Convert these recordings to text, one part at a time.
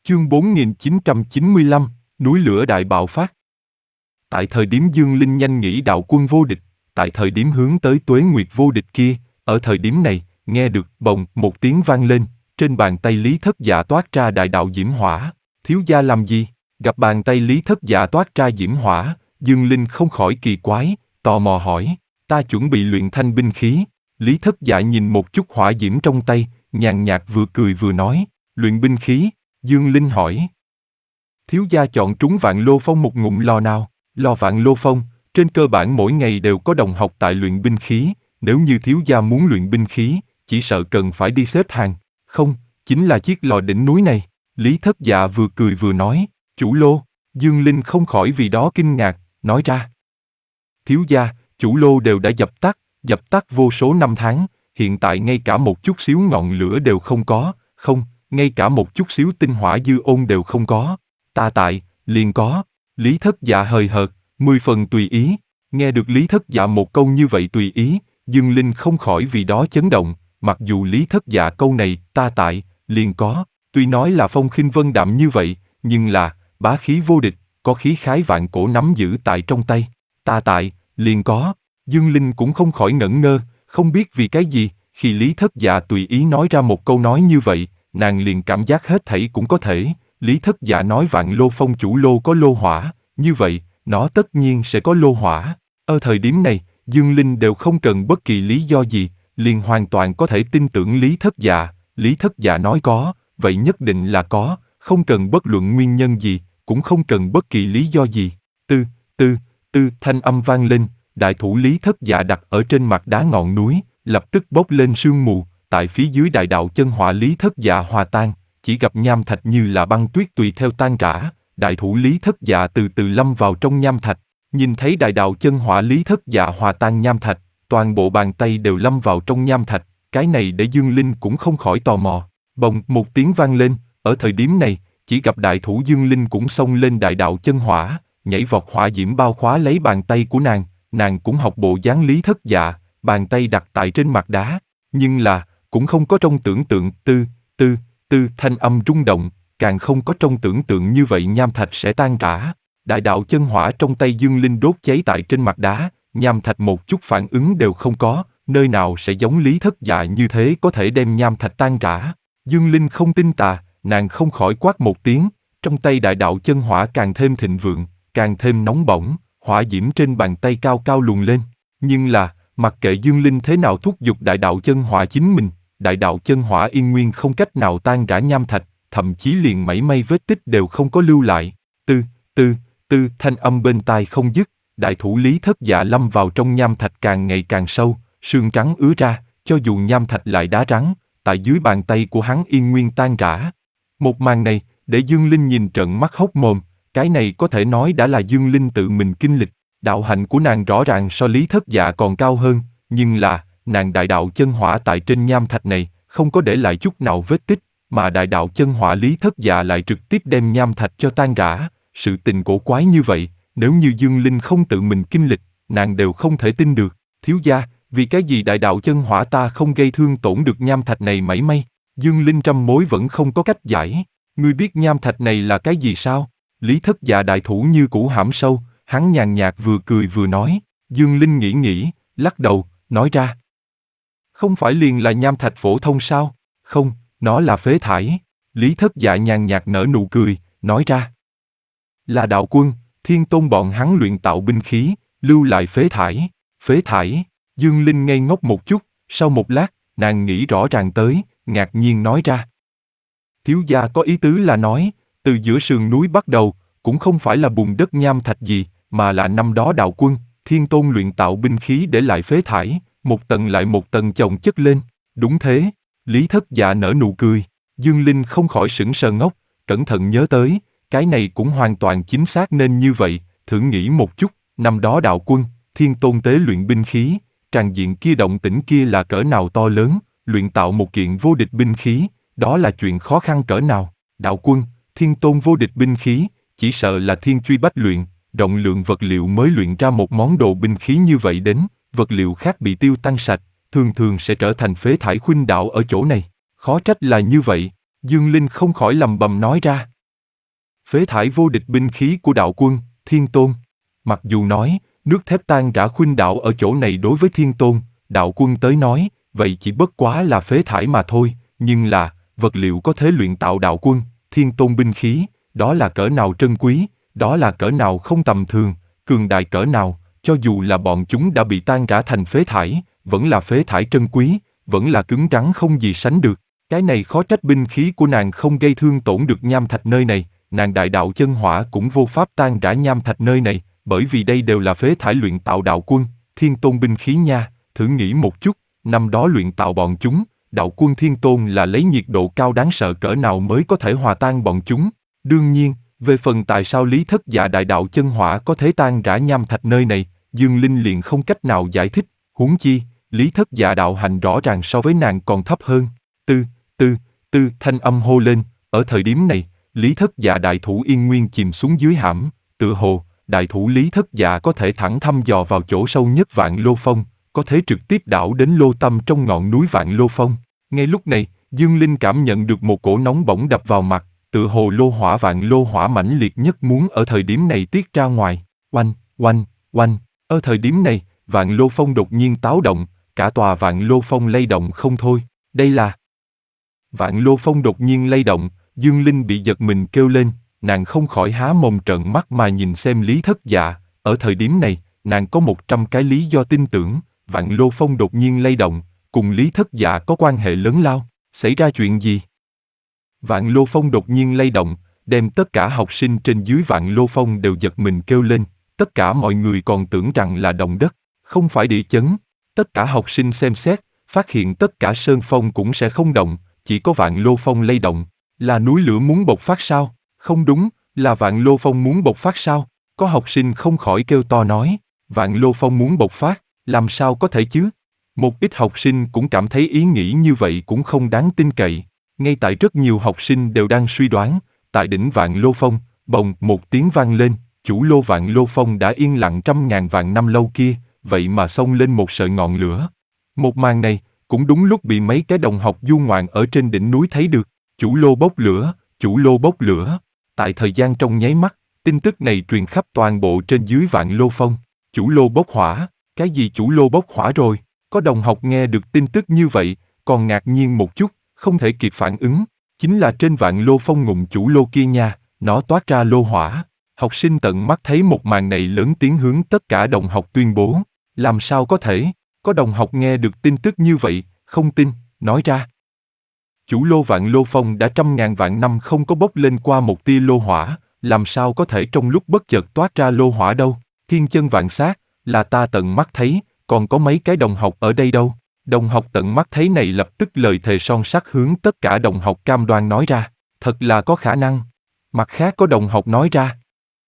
Chương 4995, núi lửa đại bạo phát. Tại thời điểm Dương Linh nhanh nghĩ đạo quân vô địch, tại thời điểm hướng tới tuế nguyệt vô địch kia, ở thời điểm này, nghe được bồng một tiếng vang lên, trên bàn tay Lý Thất Dạ toát ra đại đạo diễm hỏa. Thiếu gia làm gì? Gặp bàn tay Lý Thất Dạ toát ra diễm hỏa, Dương Linh không khỏi kỳ quái, tò mò hỏi, ta chuẩn bị luyện thanh binh khí. Lý Thất Dạ nhìn một chút hỏa diễm trong tay, nhàn nhạt vừa cười vừa nói, luyện binh khí. Dương Linh hỏi, thiếu gia chọn trúng Vạn Lô Phong một ngụm lò nào? Lò Vạn Lô Phong, trên cơ bản mỗi ngày đều có đồng học tại luyện binh khí, nếu như thiếu gia muốn luyện binh khí, chỉ sợ cần phải đi xếp hàng. Không, chính là chiếc lò đỉnh núi này. Lý Thất Dạ vừa cười vừa nói, chủ lô. Dương Linh không khỏi vì đó kinh ngạc, nói ra, thiếu gia, chủ lô đều đã dập tắt vô số năm tháng, hiện tại ngay cả một chút xíu ngọn lửa đều không có, không, ngay cả một chút xíu tinh hỏa dư ôn đều không có. Ta tại, liền có. Lý Thất Dạ hời hợt, 10 phần tùy ý. Nghe được Lý Thất Dạ một câu như vậy tùy ý, Dương Linh không khỏi vì đó chấn động, mặc dù Lý Thất Dạ câu này, ta tại, liền có, tuy nói là phong khinh vân đạm như vậy, nhưng là, bá khí vô địch, có khí khái vạn cổ nắm giữ tại trong tay. Ta tại, liền có. Dương Linh cũng không khỏi ngẩn ngơ, không biết vì cái gì, khi Lý Thất Dạ tùy ý nói ra một câu nói như vậy, nàng liền cảm giác hết thảy cũng có thể. Lý Thất Dạ nói Vạn Lô Phong chủ lô có lô hỏa, như vậy, nó tất nhiên sẽ có lô hỏa. Ở thời điểm này, Dương Linh đều không cần bất kỳ lý do gì, liền hoàn toàn có thể tin tưởng Lý Thất Dạ. Lý Thất Dạ nói có, vậy nhất định là có, không cần bất luận nguyên nhân gì, cũng không cần bất kỳ lý do gì. Thanh âm vang lên, đại thủ Lý Thất Dạ đặt ở trên mặt đá ngọn núi, lập tức bốc lên sương mù, tại phía dưới đại đạo chân hỏa Lý Thất Dạ hòa tan, chỉ gặp nham thạch như là băng tuyết tùy theo tan rã, đại thủ Lý Thất Dạ từ từ lâm vào trong nham thạch, nhìn thấy đại đạo chân hỏa Lý Thất Dạ hòa tan nham thạch, toàn bộ bàn tay đều lâm vào trong nham thạch, cái này để Dương Linh cũng không khỏi tò mò. Bồng một tiếng vang lên, ở thời điểm này, chỉ gặp đại thủ Dương Linh cũng xông lên đại đạo chân hỏa, nhảy vọt hỏa diễm bao khóa lấy bàn tay của nàng cũng học bộ dáng Lý Thất Dạ, bàn tay đặt tại trên mặt đá, nhưng là, cũng không có trong tưởng tượng thanh âm rung động, càng không có trong tưởng tượng như vậy nham thạch sẽ tan rã. Đại đạo chân hỏa trong tay Dương Linh đốt cháy tại trên mặt đá, nham thạch một chút phản ứng đều không có, nơi nào sẽ giống Lý Thất Dạ như thế có thể đem nham thạch tan rã. Dương Linh không tin tà, nàng không khỏi quát một tiếng, trong tay đại đạo chân hỏa càng thêm thịnh vượng, càng thêm nóng bỏng, hỏa diễm trên bàn tay cao cao luồn lên. Nhưng là, mặc kệ Dương Linh thế nào thúc giục đại đạo chân hỏa chính mình, đại đạo chân hỏa yên nguyên không cách nào tan rã nham thạch, thậm chí liền mảy may vết tích đều không có lưu lại. Thanh âm bên tai không dứt, đại thủ Lý Thất Dạ lâm vào trong nham thạch càng ngày càng sâu, sương trắng ứa ra, cho dù nham thạch lại đá rắn, tại dưới bàn tay của hắn yên nguyên tan rã. Một màn này, để Dương Linh nhìn trợn mắt hốc mồm, cái này có thể nói đã là Dương Linh tự mình kinh lịch, đạo hạnh của nàng rõ ràng so Lý Thất Dạ còn cao hơn, nhưng là, nàng đại đạo chân hỏa tại trên nham thạch này, không có để lại chút nào vết tích, mà đại đạo chân hỏa Lý Thất Dạ lại trực tiếp đem nham thạch cho tan rã. Sự tình cổ quái như vậy, nếu như Dương Linh không tự mình kinh lịch, nàng đều không thể tin được. Thiếu gia, vì cái gì đại đạo chân hỏa ta không gây thương tổn được nham thạch này mảy may? Dương Linh trăm mối vẫn không có cách giải. Ngươi biết nham thạch này là cái gì sao? Lý Thất Dạ đại thủ như cũ hãm sâu, hắn nhàn nhạt vừa cười vừa nói. Dương Linh nghĩ, lắc đầu, nói ra. Không phải liền là nham thạch phổ thông sao? Không, nó là phế thải. Lý Thất Dạ nhàn nhạt nở nụ cười, nói ra. Là đạo quân, Thiên Tôn bọn hắn luyện tạo binh khí, lưu lại phế thải. Phế thải. Dương Linh ngây ngốc một chút, sau một lát, nàng nghĩ rõ ràng tới, ngạc nhiên nói ra. Thiếu gia có ý tứ là nói, từ giữa sườn núi bắt đầu, cũng không phải là bùn đất nham thạch gì, mà là năm đó đạo quân, Thiên Tôn luyện tạo binh khí để lại phế thải, một tầng lại một tầng chồng chất lên. Đúng thế. Lý Thất Dạ nở nụ cười. Dương Linh không khỏi sững sờ ngốc, cẩn thận nhớ tới, cái này cũng hoàn toàn chính xác nên như vậy, thử nghĩ một chút, năm đó đạo quân, Thiên Tôn tế luyện binh khí, tràng diện kia động tĩnh kia là cỡ nào to lớn, luyện tạo một kiện vô địch binh khí, đó là chuyện khó khăn cỡ nào. Đạo quân, Thiên Tôn vô địch binh khí, chỉ sợ là thiên truy bách luyện, rộng lượng vật liệu mới luyện ra một món đồ binh khí như vậy đến, vật liệu khác bị tiêu tan sạch, thường thường sẽ trở thành phế thải khuynh đảo ở chỗ này. Khó trách là như vậy. Dương Linh không khỏi lầm bầm nói ra. Phế thải vô địch binh khí của đạo quân, Thiên Tôn. Mặc dù nói, nước thép tan rã khuynh đảo ở chỗ này đối với Thiên Tôn, đạo quân tới nói, vậy chỉ bất quá là phế thải mà thôi, nhưng là, vật liệu có thể luyện tạo đạo quân, Thiên Tôn binh khí, đó là cỡ nào trân quý, đó là cỡ nào không tầm thường, cường đại cỡ nào, cho dù là bọn chúng đã bị tan rã thành phế thải, vẫn là phế thải trân quý, vẫn là cứng rắn không gì sánh được. Cái này khó trách binh khí của nàng không gây thương tổn được nham thạch nơi này, nàng đại đạo chân hỏa cũng vô pháp tan rã nham thạch nơi này, bởi vì đây đều là phế thải luyện tạo đạo quân, Thiên Tôn binh khí nha, thử nghĩ một chút, năm đó luyện tạo bọn chúng, đạo quân Thiên Tôn là lấy nhiệt độ cao đáng sợ cỡ nào mới có thể hòa tan bọn chúng. Đương nhiên, về phần tại sao Lý Thất Dạ đại đạo chân hỏa có thể tan rã nham thạch nơi này, Dương Linh liền không cách nào giải thích, huống chi, Lý Thất Dạ đạo hành rõ ràng so với nàng còn thấp hơn. Thanh âm hô lên, ở thời điểm này, Lý Thất Dạ đại thủ yên nguyên chìm xuống dưới hãm, tựa hồ, đại thủ Lý Thất Dạ có thể thẳng thăm dò vào chỗ sâu nhất Vạn Lô Phong, có thể trực tiếp đảo đến lô tâm trong ngọn núi Vạn Lô Phong. Ngay lúc này, Dương Linh cảm nhận được một cổ nóng bỏng đập vào mặt, tựa hồ lô hỏa Vạn Lô hỏa mãnh liệt nhất muốn ở thời điểm này tiết ra ngoài. Oanh, oanh, oanh. Ở thời điểm này, Vạn Lô Phong đột nhiên táo động, cả tòa Vạn Lô Phong lay động không thôi. Đây là... Vạn Lô Phong đột nhiên lay động, Dương Linh bị giật mình kêu lên, nàng không khỏi há mồm trợn mắt mà nhìn xem Lý Thất Dạ. Ở thời điểm này, nàng có 100 cái lý do tin tưởng, Vạn Lô Phong đột nhiên lay động, cùng Lý Thất Dạ có quan hệ lớn lao. Xảy ra chuyện gì? Vạn Lô Phong đột nhiên lay động, đem tất cả học sinh trên dưới Vạn Lô Phong đều giật mình kêu lên, tất cả mọi người còn tưởng rằng là động đất, không phải địa chấn. Tất cả học sinh xem xét, phát hiện tất cả sơn phong cũng sẽ không động, chỉ có Vạn Lô Phong lay động. Là núi lửa muốn bộc phát sao? Không đúng, là Vạn Lô Phong muốn bộc phát sao? Có học sinh không khỏi kêu to nói, Vạn Lô Phong muốn bộc phát, làm sao có thể chứ? Một ít học sinh cũng cảm thấy ý nghĩ như vậy cũng không đáng tin cậy. Ngay tại rất nhiều học sinh đều đang suy đoán, tại đỉnh Vạn Lô Phong, bồng một tiếng vang lên, chủ lô Vạn Lô Phong đã yên lặng trăm ngàn vạn năm lâu kia, vậy mà xông lên một sợi ngọn lửa. Một màn này, cũng đúng lúc bị mấy cái đồng học du ngoạn ở trên đỉnh núi thấy được, chủ lô bốc lửa, chủ lô bốc lửa. Tại thời gian trong nháy mắt, tin tức này truyền khắp toàn bộ trên dưới Vạn Lô Phong, chủ lô bốc hỏa, cái gì chủ lô bốc hỏa rồi? Có đồng học nghe được tin tức như vậy, còn ngạc nhiên một chút, không thể kịp phản ứng, chính là trên Vạn Lô Phong ngụm chủ lô kia nha, nó toát ra lô hỏa. Học sinh tận mắt thấy một màn này lớn tiếng hướng tất cả đồng học tuyên bố, làm sao có thể? Có đồng học nghe được tin tức như vậy, không tin, nói ra. Chủ lô Vạn Lô Phong đã trăm ngàn vạn năm không có bốc lên qua một tia lô hỏa, làm sao có thể trong lúc bất chợt toát ra lô hỏa đâu? Thiên chân vạn sát, là ta tận mắt thấy, còn có mấy cái đồng học ở đây đâu? Đồng học tận mắt thấy này lập tức lời thề son sắt hướng tất cả đồng học cam đoan nói ra, thật là có khả năng. Mặt khác có đồng học nói ra,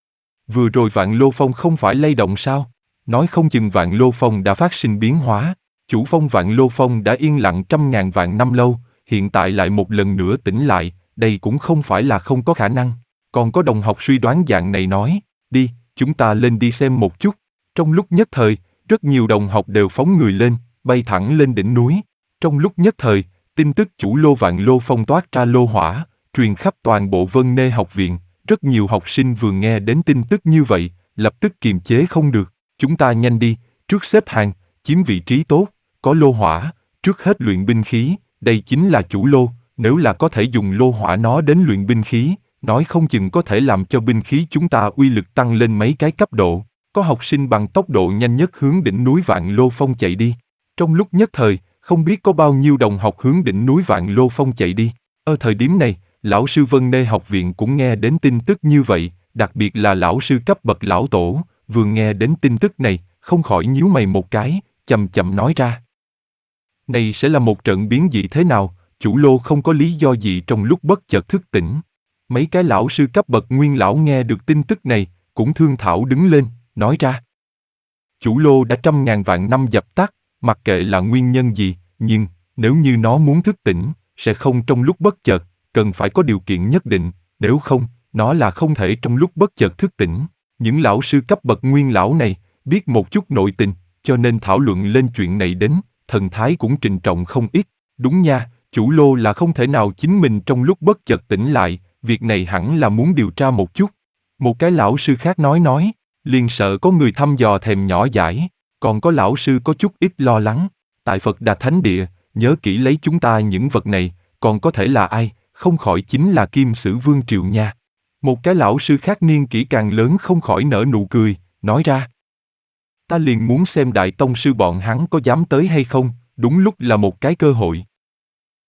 vừa rồi Vạn Lô Phong không phải lay động sao? Nói không chừng Vạn Lô Phong đã phát sinh biến hóa, chủ phong Vạn Lô Phong đã yên lặng trăm ngàn vạn năm lâu, hiện tại lại một lần nữa tỉnh lại, đây cũng không phải là không có khả năng. Còn có đồng học suy đoán dạng này nói, đi, chúng ta lên đi xem một chút. Trong lúc nhất thời, rất nhiều đồng học đều phóng người lên, bay thẳng lên đỉnh núi. Trong lúc nhất thời, tin tức chủ lô Vạn Lô Phong toát ra lô hỏa, truyền khắp toàn bộ Vân Nê học viện. Rất nhiều học sinh vừa nghe đến tin tức như vậy, lập tức kiềm chế không được. Chúng ta nhanh đi, trước xếp hàng, chiếm vị trí tốt, có lô hỏa, trước hết luyện binh khí, đây chính là chủ lô, nếu là có thể dùng lô hỏa nó đến luyện binh khí, nói không chừng có thể làm cho binh khí chúng ta uy lực tăng lên mấy cái cấp độ. Có học sinh bằng tốc độ nhanh nhất hướng đỉnh núi Vạn Lô Phong chạy đi. Trong lúc nhất thời, không biết có bao nhiêu đồng học hướng đỉnh núi Vạn Lô Phong chạy đi. Ở thời điểm này, lão sư Vân Nê học viện cũng nghe đến tin tức như vậy, đặc biệt là lão sư cấp bậc lão tổ, vừa nghe đến tin tức này, không khỏi nhíu mày một cái, chậm chậm nói ra. Này sẽ là một trận biến dị thế nào, chủ lô không có lý do gì trong lúc bất chợt thức tỉnh. Mấy cái lão sư cấp bậc nguyên lão nghe được tin tức này, cũng thương thảo đứng lên, nói ra. Chủ lô đã trăm ngàn vạn năm dập tắt, mặc kệ là nguyên nhân gì, nhưng, nếu như nó muốn thức tỉnh, sẽ không trong lúc bất chợt, cần phải có điều kiện nhất định, nếu không, nó là không thể trong lúc bất chợt thức tỉnh. Những lão sư cấp bậc nguyên lão này, biết một chút nội tình, cho nên thảo luận lên chuyện này đến, thần thái cũng trịnh trọng không ít. Đúng nha, chủ lô là không thể nào chính mình trong lúc bất chợt tỉnh lại, việc này hẳn là muốn điều tra một chút. Một cái lão sư khác nói, liền sợ có người thăm dò thèm nhỏ dãi, còn có lão sư có chút ít lo lắng. Tại Phật Đà Thánh Địa, nhớ kỹ lấy chúng ta những vật này, còn có thể là ai, không khỏi chính là Kim Sử Vương Triều nha. Một cái lão sư khác niên kỷ càng lớn không khỏi nở nụ cười, nói ra. Ta liền muốn xem đại tông sư bọn hắn có dám tới hay không, đúng lúc là một cái cơ hội.